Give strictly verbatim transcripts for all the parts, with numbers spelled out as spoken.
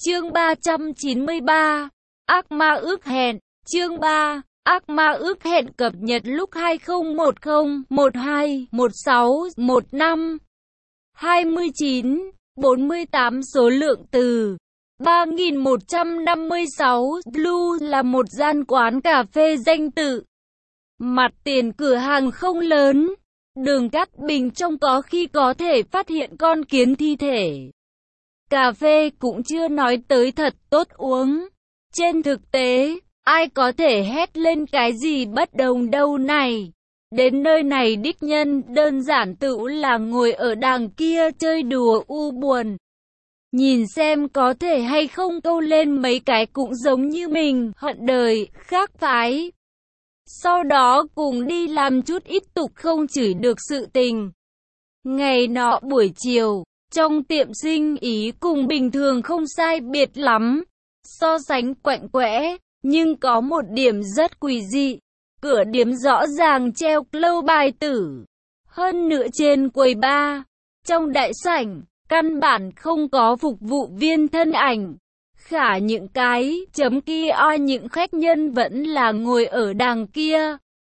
Chương ba trăm chín mươi ba. Ác ma ước hẹn. Chương ba. Ác ma ước hẹn cập nhật lúc hai không một không, mười hai, mười sáu, mười lăm, hai mươi chín, bốn mươi tám số lượng từ. ba nghìn một trăm năm mươi sáu. Blue là một gian quán cà phê danh tự. Mặt tiền cửa hàng không lớn. Đường cắt bình trong có khi có thể phát hiện con kiến thi thể. Cà phê cũng chưa nói tới thật tốt uống. Trên thực tế, ai có thể hét lên cái gì bất đồng đâu này. Đến nơi này đích nhân đơn giản tự là ngồi ở đằng kia chơi đùa u buồn. Nhìn xem có thể hay không câu lên mấy cái cũng giống như mình, hận đời, khác phái. Sau đó cùng đi làm chút ít tục không chửi được sự tình. Ngày nọ buổi chiều, trong tiệm sinh ý cùng bình thường không sai biệt lắm. So sánh quạnh quẽ, nhưng có một điểm rất quỷ dị. Cửa điếm rõ ràng treo lâu bài tử. Hơn nữa trên quầy bar, trong đại sảnh, căn bản không có phục vụ viên thân ảnh. Khả những cái chấm kia o những khách nhân vẫn là ngồi ở đằng kia.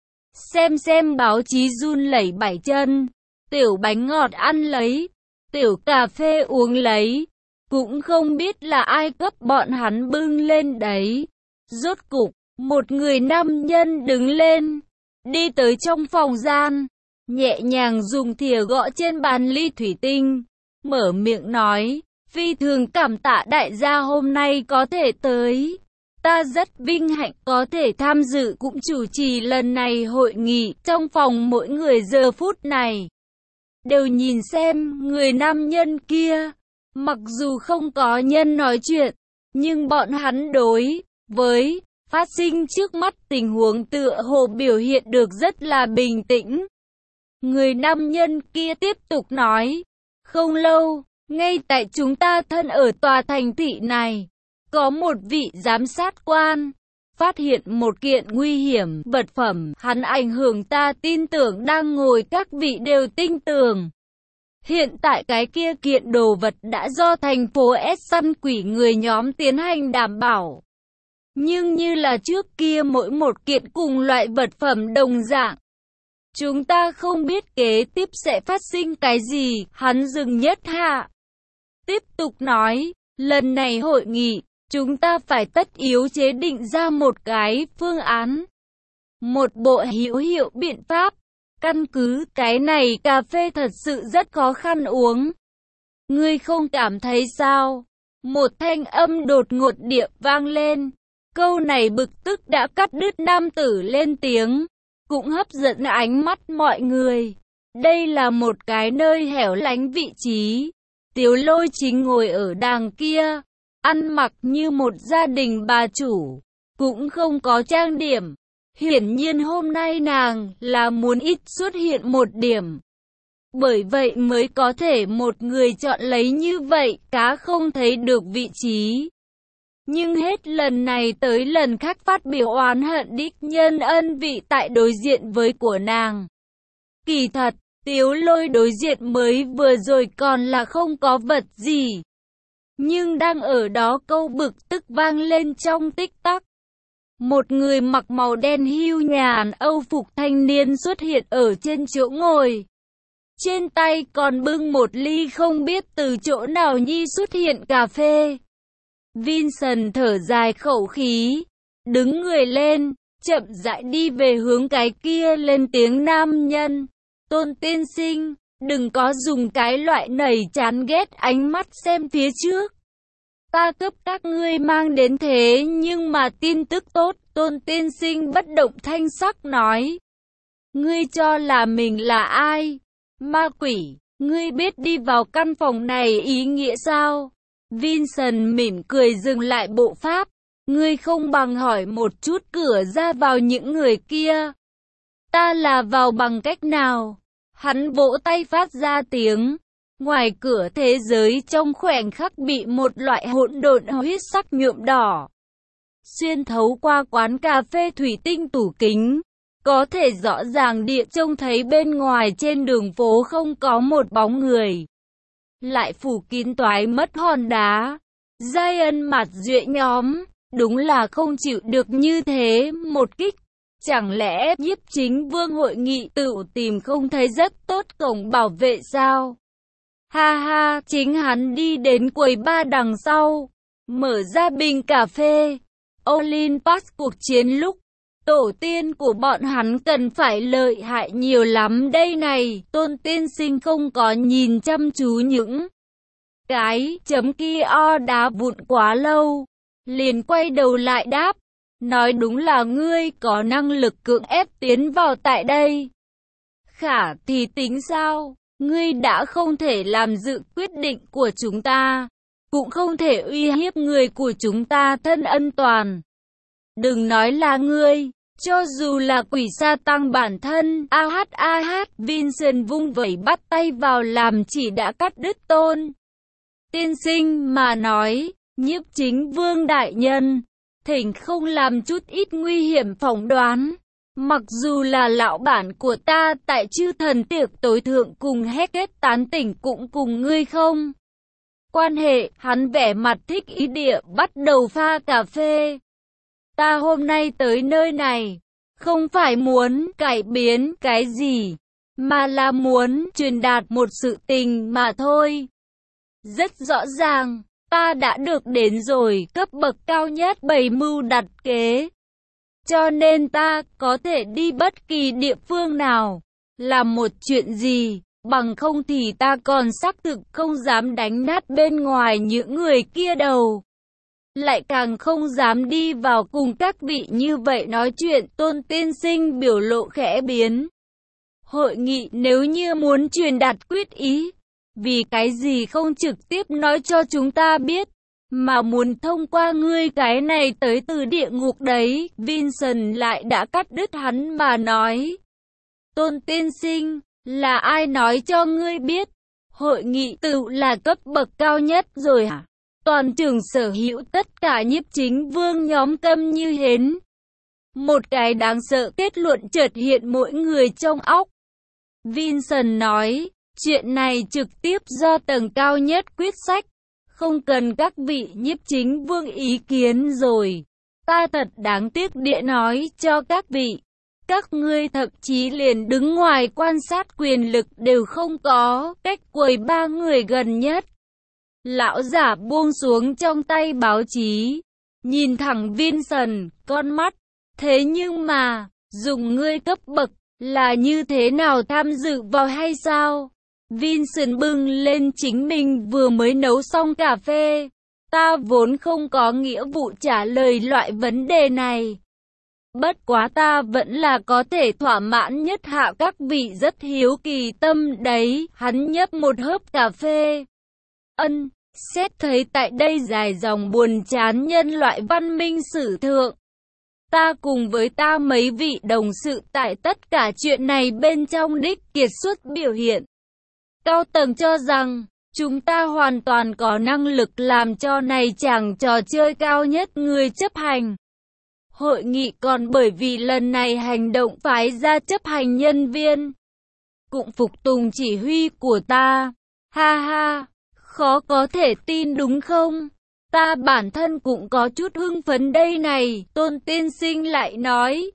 Xem xem báo chí run lẩy bảy chân. Tiểu bánh ngọt ăn lấy. Tiểu cà phê uống lấy. Cũng không biết là ai cấp bọn hắn bưng lên đấy. Rốt cục, một người nam nhân đứng lên. Đi tới trong phòng gian. Nhẹ nhàng dùng thìa gõ trên bàn ly thủy tinh. Mở miệng nói. Phi thường cảm tạ đại gia hôm nay có thể tới. Ta rất vinh hạnh có thể tham dự cũng chủ trì lần này hội nghị. Trong phòng mỗi người giờ phút này đều nhìn xem người nam nhân kia. Mặc dù không có nhân nói chuyện, nhưng bọn hắn đối với phát sinh trước mắt tình huống tựa hồ biểu hiện được rất là bình tĩnh. Người nam nhân kia tiếp tục nói. Không lâu, ngay tại chúng ta thân ở tòa thành thị này, có một vị giám sát quan phát hiện một kiện nguy hiểm vật phẩm, hắn ảnh hưởng ta tin tưởng đang ngồi các vị đều tin tưởng. Hiện tại cái kia kiện đồ vật đã do thành phố S săn quỷ người nhóm tiến hành đảm bảo. Nhưng như là trước kia mỗi một kiện cùng loại vật phẩm đồng dạng. Chúng ta không biết kế tiếp sẽ phát sinh cái gì, hắn dừng nhất hạ. Tiếp tục nói, lần này hội nghị, chúng ta phải tất yếu chế định ra một cái phương án. Một bộ hữu hiệu biện pháp. Căn cứ cái này cà phê thật sự rất khó khăn uống. Ngươi không cảm thấy sao? Một thanh âm đột ngột địa vang lên. Câu này bực tức đã cắt đứt nam tử lên tiếng. Cũng hấp dẫn ánh mắt mọi người. Đây là một cái nơi hẻo lánh vị trí. Tiếu Lôi chính ngồi ở đằng kia. Ăn mặc như một gia đình bà chủ. Cũng không có trang điểm. Hiển nhiên hôm nay nàng là muốn ít xuất hiện một điểm. Bởi vậy mới có thể một người chọn lấy như vậy, cá không thấy được vị trí. Nhưng hết lần này tới lần khác phát biểu oán hận đích nhân ân vị tại đối diện với của nàng. Kỳ thật, Tiếu Lôi đối diện mới vừa rồi còn là không có vật gì. Nhưng đang ở đó câu bực tức vang lên trong tích tắc. Một người mặc màu đen hưu nhàn Âu phục thanh niên xuất hiện ở trên chỗ ngồi. Trên tay còn bưng một ly không biết từ chỗ nào nhi xuất hiện cà phê. Vincent thở dài khẩu khí, đứng người lên, chậm rãi đi về hướng cái kia lên tiếng nam nhân. Tôn tiên sinh, đừng có dùng cái loại nảy chán ghét ánh mắt xem phía trước. Ta cấp các ngươi mang đến thế nhưng mà tin tức tốt, Tôn tiên sinh bất động thanh sắc nói. Ngươi cho là mình là ai? Ma quỷ, ngươi biết đi vào căn phòng này ý nghĩa sao? Vincent mỉm cười dừng lại bộ pháp. Ngươi không bằng hỏi một chút cửa ra vào những người kia. Ta là vào bằng cách nào? Hắn vỗ tay phát ra tiếng. Ngoài cửa thế giới trong khoảnh khắc bị một loại hỗn độn huyết sắc nhuộm đỏ. Xuyên thấu qua quán cà phê thủy tinh tủ kính. Có thể rõ ràng địa trông thấy bên ngoài trên đường phố không có một bóng người. Lại phủ kín toái mất hòn đá. Giai mặt duệ nhóm, đúng là không chịu được như thế một kích. Chẳng lẽ Nhiếp Chính Vương hội nghị tự tìm không thấy rất tốt cổng bảo vệ sao? Ha ha, chính hắn đi đến quầy ba đằng sau, mở ra bình cà phê. Olympus cuộc chiến lúc, tổ tiên của bọn hắn cần phải lợi hại nhiều lắm đây này. Tôn tiên sinh không có nhìn chăm chú những cái chấm kia o đá vụn quá lâu, liền quay đầu lại đáp, nói đúng là ngươi có năng lực cưỡng ép tiến vào tại đây. Khả thì tính sao? Ngươi đã không thể làm dự quyết định của chúng ta, cũng không thể uy hiếp người của chúng ta thân ân toàn. Đừng nói là ngươi, cho dù là quỷ sa tăng bản thân, ah ah, Vincent vung vẩy bắt tay vào làm chỉ đã cắt đứt Tôn tiên sinh mà nói, Nhiếp Chính Vương đại nhân, thỉnh không làm chút ít nguy hiểm phỏng đoán. Mặc dù là lão bản của ta tại chư thần tiệc tối thượng cùng hết kết tán tỉnh cũng cùng ngươi không quan hệ. Hắn vẻ mặt thích ý địa bắt đầu pha cà phê. Ta hôm nay tới nơi này, không phải muốn cải biến cái gì, mà là muốn truyền đạt một sự tình mà thôi. Rất rõ ràng, ta đã được đến rồi cấp bậc cao nhất bày mưu đặt kế. Cho nên ta có thể đi bất kỳ địa phương nào, làm một chuyện gì, bằng không thì ta còn xác thực không dám đánh nát bên ngoài những người kia đầu. Lại càng không dám đi vào cùng các vị như vậy nói chuyện. Tôn tiên sinh biểu lộ khẽ biến. Hội nghị nếu như muốn truyền đạt quyết ý, vì cái gì không trực tiếp nói cho chúng ta biết, mà muốn thông qua ngươi cái này tới từ địa ngục đấy. Vincent lại đã cắt đứt hắn mà nói. Tôn tiên sinh, là ai nói cho ngươi biết? Hội nghị tự là cấp bậc cao nhất rồi hả? Toàn trường sở hữu tất cả Nhiếp Chính Vương nhóm câm như hến. Một cái đáng sợ kết luận chợt hiện mỗi người trong óc. Vincent nói, chuyện này trực tiếp do tầng cao nhất quyết sách. Không cần các vị Nhiếp Chính Vương ý kiến rồi. Ta thật đáng tiếc địa nói cho các vị. Các ngươi thậm chí liền đứng ngoài quan sát quyền lực đều không có, cách quầy ba người gần nhất. Lão giả buông xuống trong tay báo chí, nhìn thẳng Vincent, con mắt. Thế nhưng mà, dùng ngươi cấp bậc, là như thế nào tham dự vào hay sao? Vincent bưng lên chính mình vừa mới nấu xong cà phê. Ta vốn không có nghĩa vụ trả lời loại vấn đề này. Bất quá ta vẫn là có thể thỏa mãn nhất hạ các vị rất hiếu kỳ tâm đấy. Hắn nhấp một hớp cà phê. Ân, xét thấy tại đây dài dòng buồn chán nhân loại văn minh sử thượng. Ta cùng với ta mấy vị đồng sự tại tất cả chuyện này bên trong đích kiệt xuất biểu hiện. Cao tầng cho rằng, chúng ta hoàn toàn có năng lực làm cho này chàng trò chơi cao nhất người chấp hành. Hội nghị còn bởi vì lần này hành động phái ra chấp hành nhân viên. Cũng phục tùng chỉ huy của ta. Ha ha, khó có thể tin đúng không? Ta bản thân cũng có chút hưng phấn đây này. Tôn tiên sinh lại nói.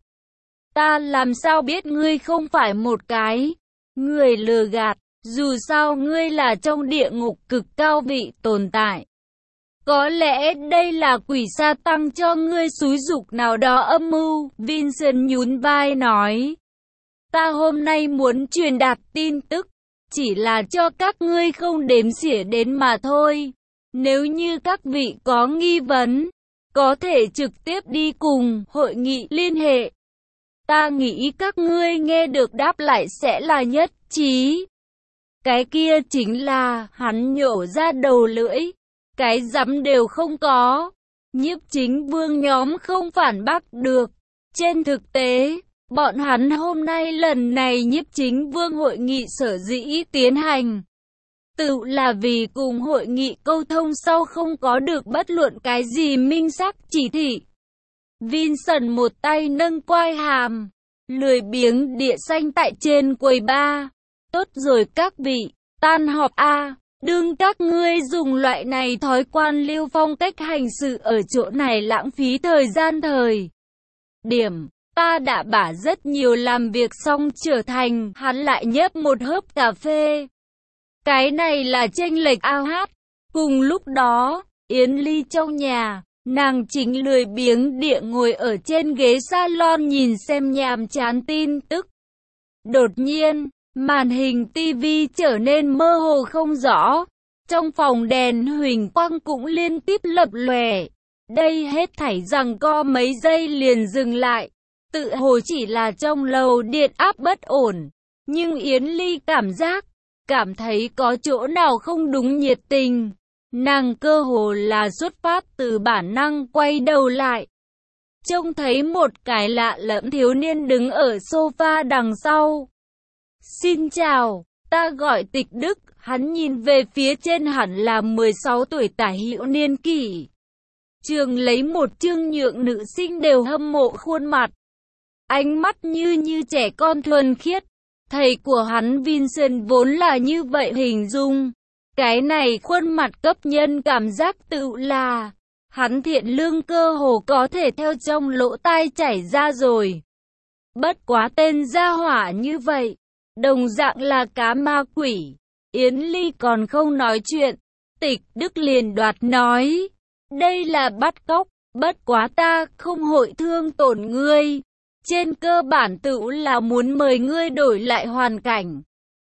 Ta làm sao biết ngươi không phải một cái người lừa gạt. Dù sao ngươi là trong địa ngục cực cao vị tồn tại. Có lẽ đây là quỷ sa tăng cho ngươi xúi dục nào đó âm mưu. Vincent nhún vai nói. Ta hôm nay muốn truyền đạt tin tức, chỉ là cho các ngươi không đếm xỉa đến mà thôi. Nếu như các vị có nghi vấn, có thể trực tiếp đi cùng hội nghị liên hệ. Ta nghĩ các ngươi nghe được đáp lại sẽ là nhất trí. Cái kia chính là, hắn nhổ ra đầu lưỡi. Cái rắm đều không có. Nhiếp Chính Vương nhóm không phản bác được. Trên thực tế, bọn hắn hôm nay lần này Nhiếp Chính Vương hội nghị sở dĩ tiến hành. Tự là vì cùng hội nghị câu thông sau không có được bất luận cái gì minh xác chỉ thị. Vincent một tay nâng quai hàm, lười biếng địa xanh tại trên quầy ba. Tốt rồi các vị, tan họp a. Đừng các ngươi dùng loại này thói quan liêu phong cách hành sự ở chỗ này lãng phí thời gian thời điểm. Ta đã bả rất nhiều làm việc xong trở thành, hắn lại nhấp một hớp cà phê. Cái này là chênh lệch ao hát. Cùng lúc đó, Yến Ly trong nhà, nàng chính lười biếng địa ngồi ở trên ghế salon nhìn xem nhàm chán tin tức. Đột nhiên, màn hình tivi trở nên mơ hồ không rõ. Trong phòng đèn huỳnh quang cũng liên tiếp lập lòe. Đây hết thảy giằng co mấy giây liền dừng lại. Tự hồ chỉ là trong lầu điện áp bất ổn. Nhưng Yến Ly cảm giác, cảm thấy có chỗ nào không đúng nhiệt tình. Nàng cơ hồ là xuất phát từ bản năng quay đầu lại. Trông thấy một cái lạ lẫm thiếu niên đứng ở sofa đằng sau. Xin chào, ta gọi Tịch Đức. Hắn nhìn về phía trên hẳn là mười sáu tuổi tả hữu niên kỷ. Trường lấy một chương nhượng nữ sinh đều hâm mộ khuôn mặt. Ánh mắt như như trẻ con thuần khiết. Thầy của hắn Vincent vốn là như vậy hình dung. Cái này khuôn mặt cấp nhân cảm giác tự là. Hắn thiện lương cơ hồ có thể theo trong lỗ tai chảy ra rồi. Bất quá tên gia hỏa như vậy. Đồng dạng là cá ma quỷ. Yến Ly còn không nói chuyện. Tịch Đức liền đoạt nói. Đây là bắt cóc. Bất quá ta không hội thương tổn ngươi. Trên cơ bản tự là muốn mời ngươi đổi lại hoàn cảnh.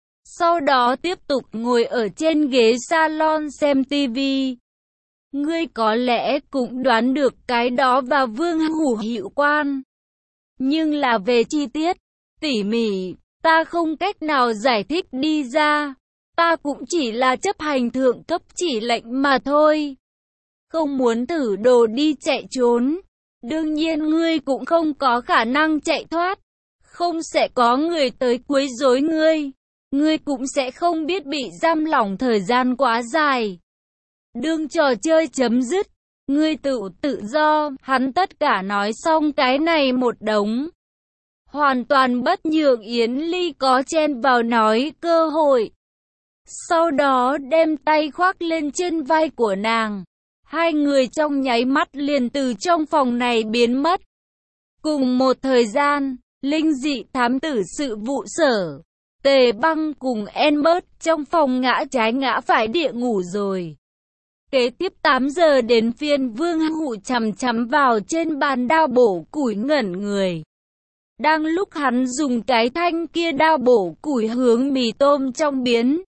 Sau đó tiếp tục ngồi ở trên ghế salon xem tivi. Ngươi có lẽ cũng đoán được cái đó và Vương Hủ hiệu quan. Nhưng là về chi tiết, tỉ mỉ, ta không cách nào giải thích đi ra. Ta cũng chỉ là chấp hành thượng cấp chỉ lệnh mà thôi. Không muốn thử đồ đi chạy trốn. Đương nhiên ngươi cũng không có khả năng chạy thoát. Không sẽ có người tới quấy rối ngươi. Ngươi cũng sẽ không biết bị giam lỏng thời gian quá dài. Đương trò chơi chấm dứt, ngươi tự tự do. Hắn tất cả nói xong cái này một đống. Hoàn toàn bất nhượng Yến Ly có chen vào nói cơ hội. Sau đó đem tay khoác lên trên vai của nàng. Hai người trong nháy mắt liền từ trong phòng này biến mất. Cùng một thời gian, linh dị thám tử sự vụ sở. Tề Băng cùng Enbert trong phòng ngã trái ngã phải địa ngủ rồi. Kế tiếp tám giờ đến phiên Vương Hủ chằm chằm vào trên bàn đao bổ củi ngẩn người. Đang lúc hắn dùng cái thanh kia đao bổ củi hướng mì tôm trong biến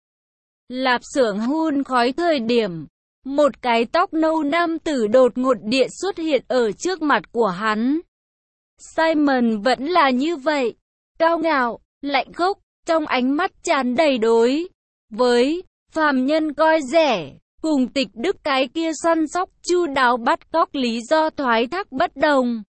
lạp xưởng hun khói thời điểm, một cái tóc nâu nam tử đột ngột địa xuất hiện ở trước mặt của hắn. Simon vẫn là như vậy, cao ngạo, lạnh khốc, trong ánh mắt tràn đầy đối với phàm nhân coi rẻ, cùng Tịch Đức cái kia săn sóc chu đáo bắt cóc lý do thoái thác bất đồng.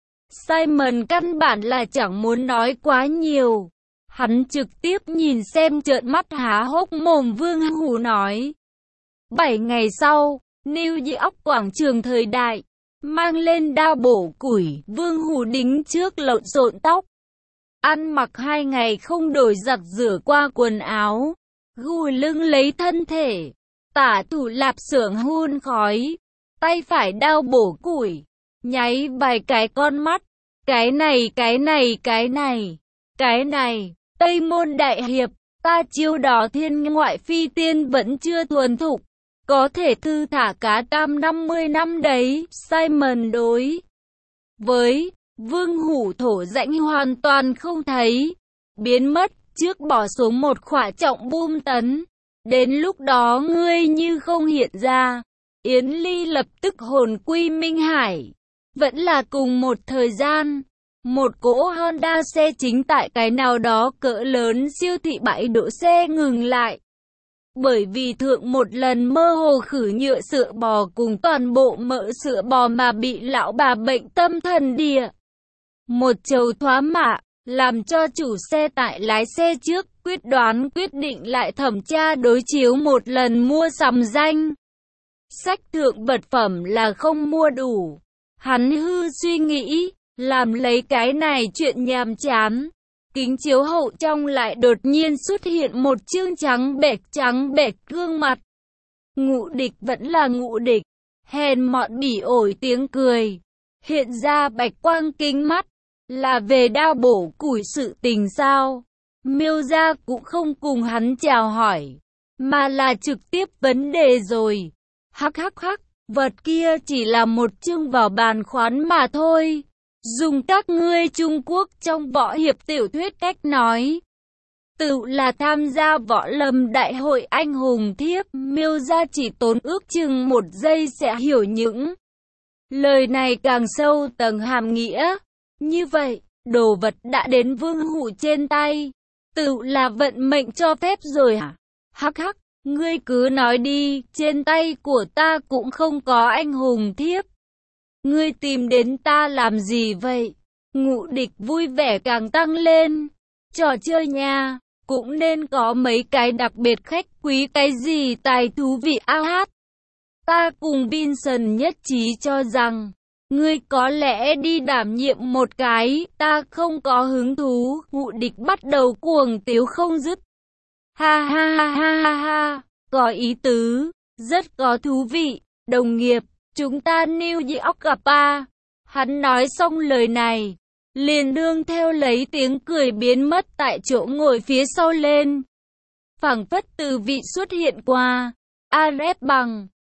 Simon căn bản là chẳng muốn nói quá nhiều. Hắn trực tiếp nhìn xem trợn mắt há hốc mồm Vương Hủ nói. Bảy ngày sau, New York quảng trường thời đại, mang lên đao bổ củi, Vương Hủ đính trước lộn xộn tóc. Ăn mặc hai ngày không đổi giặt rửa qua quần áo, gùi lưng lấy thân thể, tả thủ lạp xưởng hun khói, tay phải đao bổ củi, nháy vài cái con mắt, cái này cái này cái này, cái này, Tây Môn Đại Hiệp, ta chiêu đó thiên ngoại phi tiên vẫn chưa thuần thục, có thể thư thả cá cam năm mươi năm đấy. Simon đối với Vương Hủ thổ rãnh hoàn toàn không thấy, biến mất, trước bỏ xuống một khỏa trọng bom tấn. Đến lúc đó ngươi như không hiện ra. Yến Ly lập tức hồn quy Minh Hải. Vẫn là cùng một thời gian, một cỗ Honda xe chính tại cái nào đó cỡ lớn siêu thị bãi đỗ xe ngừng lại. Bởi vì thượng một lần mơ hồ khử nhựa sữa bò cùng toàn bộ mỡ sữa bò mà bị lão bà bệnh tâm thần địa. Một chầu thoá mạ, làm cho chủ xe tại lái xe trước quyết đoán quyết định lại thẩm tra đối chiếu một lần mua sắm danh sách thượng vật phẩm là không mua đủ. Hắn hư suy nghĩ, làm lấy cái này chuyện nhàm chán, kính chiếu hậu trong lại đột nhiên xuất hiện một chương trắng bệch trắng bệch gương mặt. Ngũ Địch vẫn là Ngũ Địch, hèn mọn bỉ ổi tiếng cười, hiện ra bạch quang kính mắt, là về đao bổ củi sự tình sao? Miêu gia cũng không cùng hắn chào hỏi, mà là trực tiếp vấn đề rồi. Hắc hắc hắc, vật kia chỉ là một chương vào bàn khoán mà thôi. Dùng các ngươi Trung Quốc trong võ hiệp tiểu thuyết cách nói, tự là tham gia võ lâm đại hội anh hùng thiếp. Miêu gia chỉ tốn ước chừng một giây sẽ hiểu những lời này càng sâu tầng hàm nghĩa. Như vậy, đồ vật đã đến vương hủ trên tay, tự là vận mệnh cho phép rồi hả? Hắc hắc, ngươi cứ nói đi, trên tay của ta cũng không có anh hùng thiếp. Ngươi tìm đến ta làm gì vậy? Ngũ Địch vui vẻ càng tăng lên. Trò chơi nha, cũng nên có mấy cái đặc biệt khách quý cái gì tài thú vị a hát. Ta cùng Vincent nhất trí cho rằng, ngươi có lẽ đi đảm nhiệm một cái, ta không có hứng thú. Ngũ Địch bắt đầu cuồng tiếu không dứt. Ha ha ha ha ha ha, có ý tứ, rất có thú vị, đồng nghiệp, chúng ta New York gặp a. Hắn nói xong lời này, liền đương theo lấy tiếng cười biến mất tại chỗ ngồi phía sau lên. Phảng phất từ vị xuất hiện qua, Arep bằng